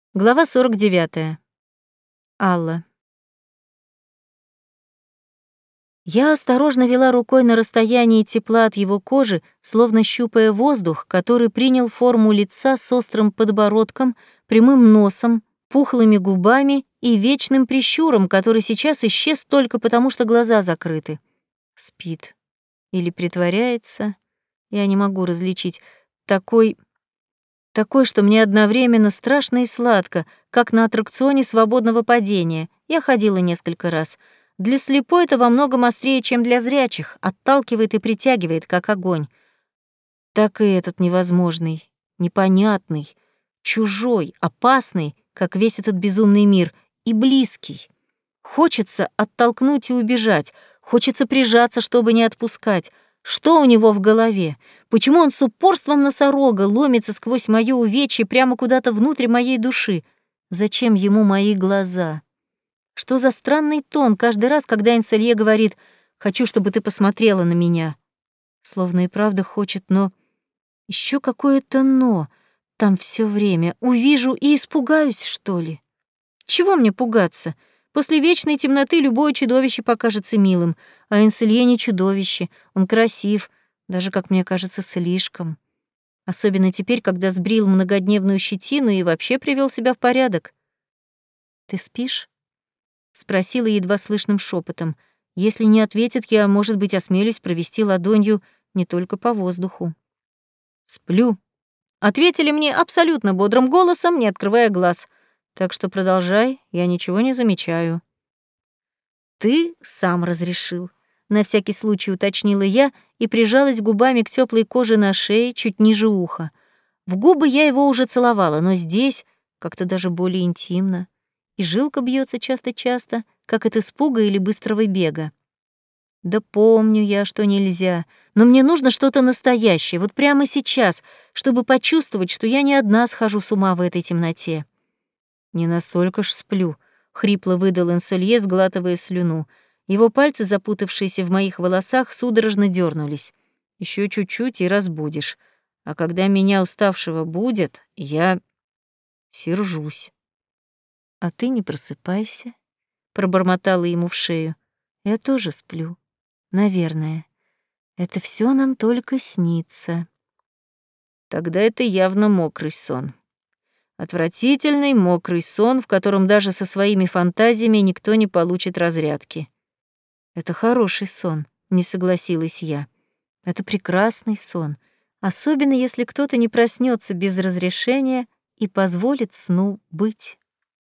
Глава 49. Алла. Я осторожно вела рукой на расстоянии тепла от его кожи, словно щупая воздух, который принял форму лица с острым подбородком, прямым носом, пухлыми губами и вечным прищуром, который сейчас исчез только потому, что глаза закрыты. Спит. Или притворяется. Я не могу различить. Такой, что мне одновременно страшно и сладко, как на аттракционе свободного падения. Я ходила несколько раз. Для слепой это во многом острее, чем для зрячих, отталкивает и притягивает, как огонь. Так и этот невозможный, непонятный, чужой, опасный, как весь этот безумный мир, и близкий. Хочется оттолкнуть и убежать, хочется прижаться, чтобы не отпускать. Что у него в голове? Почему он с упорством носорога ломится сквозь моё увечье прямо куда-то внутрь моей души? Зачем ему мои глаза? Что за странный тон каждый раз, когда Инселье говорит «хочу, чтобы ты посмотрела на меня»? Словно и правда хочет, но... Ещё какое-то «но». Там всё время. Увижу и испугаюсь, что ли? Чего мне пугаться? После вечной темноты любое чудовище покажется милым, а Инселье не чудовище, он красив, даже, как мне кажется, слишком. Особенно теперь, когда сбрил многодневную щетину и вообще привел себя в порядок. «Ты спишь?» — спросила едва слышным шепотом. Если не ответит, я, может быть, осмелюсь провести ладонью не только по воздуху. «Сплю», — ответили мне абсолютно бодрым голосом, не открывая глаз. Так что продолжай, я ничего не замечаю. Ты сам разрешил. На всякий случай уточнила я и прижалась губами к теплой коже на шее, чуть ниже уха. В губы я его уже целовала, но здесь как-то даже более интимно. И жилка бьется часто-часто, как от испуга или быстрого бега. Да помню я, что нельзя, но мне нужно что-то настоящее, вот прямо сейчас, чтобы почувствовать, что я не одна схожу с ума в этой темноте. «Не настолько ж сплю», — хрипло выдал Инселье, сглатывая слюну. Его пальцы, запутавшиеся в моих волосах, судорожно дернулись. Еще чуть-чуть и разбудишь. А когда меня уставшего будет, я сержусь». «А ты не просыпайся», — пробормотала ему в шею. «Я тоже сплю. Наверное. Это все нам только снится». Тогда это явно мокрый сон. Отвратительный, мокрый сон, в котором даже со своими фантазиями никто не получит разрядки. Это хороший сон, не согласилась я. Это прекрасный сон, особенно если кто-то не проснется без разрешения и позволит сну быть.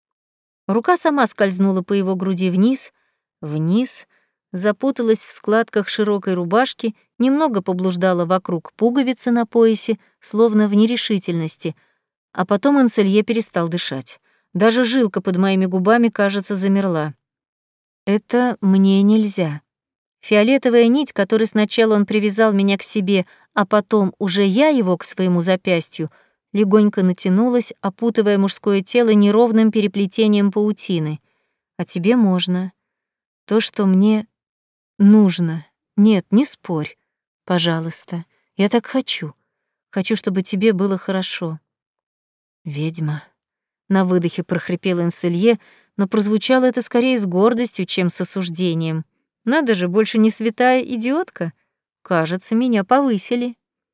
Рука сама скользнула по его груди вниз, запуталась в складках широкой рубашки, немного поблуждала вокруг пуговицы на поясе, словно в нерешительности — а потом Инселье перестал дышать. Даже жилка под моими губами, кажется, замерла. Это мне нельзя. Фиолетовая нить, которой сначала он привязал меня к себе, а потом уже я его к своему запястью, легонько натянулась, опутывая мужское тело неровным переплетением паутины. А тебе можно. То, что мне нужно. Нет, не спорь. Пожалуйста. Я так хочу. Хочу, чтобы тебе было хорошо. «Ведьма», — на выдохе прохрипел Инселье, но прозвучало это скорее с гордостью, чем с осуждением. «Надо же, больше не святая идиотка. Кажется, меня повысили».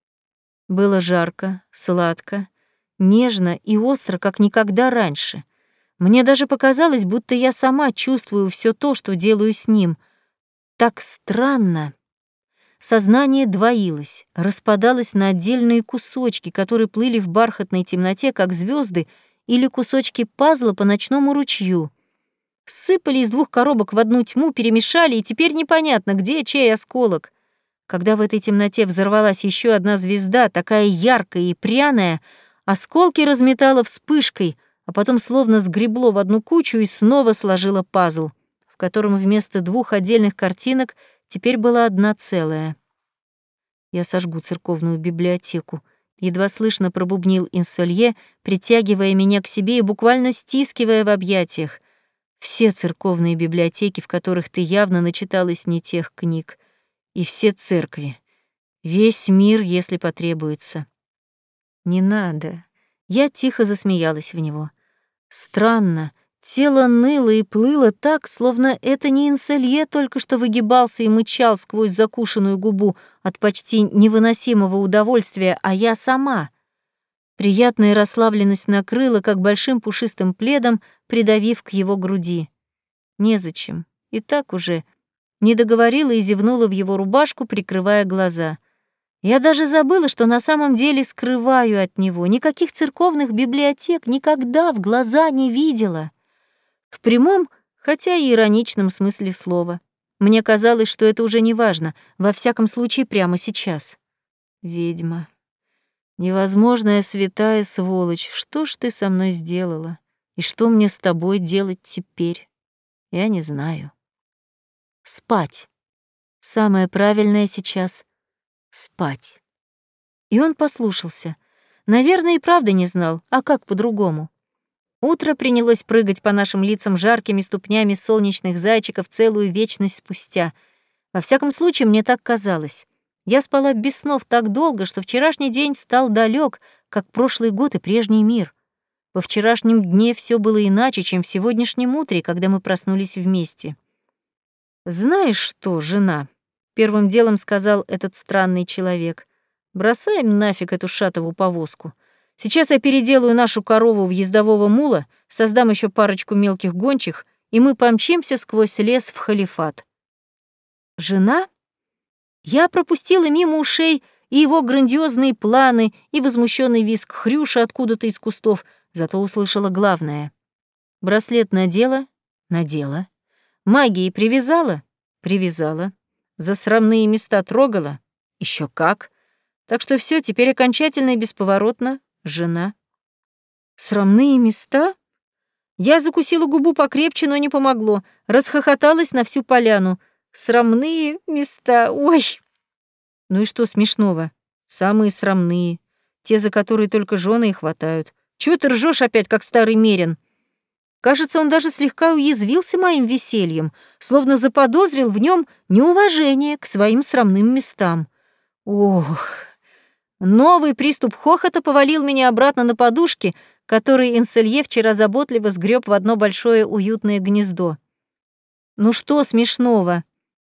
Было жарко, сладко, нежно и остро, как никогда раньше. Мне даже показалось, будто я сама чувствую все то, что делаю с ним. Так странно. Сознание двоилось, распадалось на отдельные кусочки, которые плыли в бархатной темноте, как звезды, или кусочки пазла по ночному ручью. Сыпали из двух коробок в одну тьму, перемешали, и теперь непонятно, где чей осколок. Когда в этой темноте взорвалась еще одна звезда, такая яркая и пряная, осколки разметало вспышкой, а потом словно сгребло в одну кучу и снова сложило пазл, в котором вместо двух отдельных картинок теперь была одна целая. Я сожгу церковную библиотеку. Едва слышно пробубнил Инселье, притягивая меня к себе и буквально стискивая в объятиях. Все церковные библиотеки, в которых ты явно начиталась не тех книг. И все церкви. Весь мир, если потребуется. Не надо. Я тихо засмеялась в него. Странно, тело ныло и плыло так, словно это не Инселье только что выгибался и мычал сквозь закушенную губу от почти невыносимого удовольствия, а я сама. Приятная расслабленность накрыла, как большим пушистым пледом, придавив к его груди. Незачем. И так уже. Не договорила и зевнула в его рубашку, прикрывая глаза. Я даже забыла, что на самом деле скрываю от него. Никаких церковных библиотек никогда в глаза не видела. В прямом, хотя и ироничном смысле слова. Мне казалось, что это уже не важно, во всяком случае прямо сейчас. Ведьма. Невозможная святая сволочь, что ж ты со мной сделала? И что мне с тобой делать теперь? Я не знаю. Спать. Самое правильное сейчас — спать. И он послушался. Наверное, и правда не знал, а как по-другому? Утро принялось прыгать по нашим лицам жаркими ступнями солнечных зайчиков целую вечность спустя. Во всяком случае, мне так казалось. Я спала без снов так долго, что вчерашний день стал далек, как прошлый год и прежний мир. Во вчерашнем дне все было иначе, чем в сегодняшнем утре, когда мы проснулись вместе. «Знаешь что, жена?» — первым делом сказал этот странный человек. «Бросаем нафиг эту шатову повозку. Сейчас я переделаю нашу корову в ездового мула, создам еще парочку мелких гончих, и мы помчимся сквозь лес в халифат». «Жена?» Я пропустила мимо ушей и его грандиозные планы, и возмущенный визг Хрюши откуда-то из кустов, зато услышала главное. Браслет надела? Надела. Магией привязала? Привязала. За срамные места трогала? Еще как. Так что все теперь окончательно и бесповоротно жена. Срамные места? Я закусила губу покрепче, но не помогло. Расхохоталась на всю поляну. Срамные места, ой! Ну и что смешного? Самые срамные. Те, за которые только жены и хватают. Чего ты ржешь опять, как старый мерин? Кажется, он даже слегка уязвился моим весельем, словно заподозрил в нем неуважение к своим срамным местам. Ох! Новый приступ хохота повалил меня обратно на подушки, которые Инселье вчера заботливо сгреб в одно большое уютное гнездо. Ну что смешного?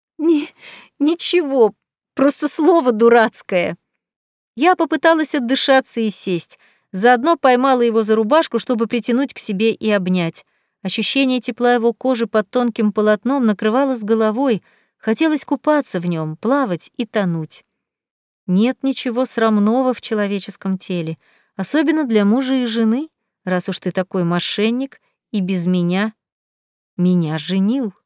Ничего, просто слово дурацкое. Я попыталась отдышаться и сесть, заодно поймала его за рубашку, чтобы притянуть к себе и обнять. Ощущение тепла его кожи под тонким полотном накрывало с головой, хотелось купаться в нем, плавать и тонуть. Нет ничего срамного в человеческом теле, особенно для мужа и жены, раз уж ты такой мошенник и без меня женил.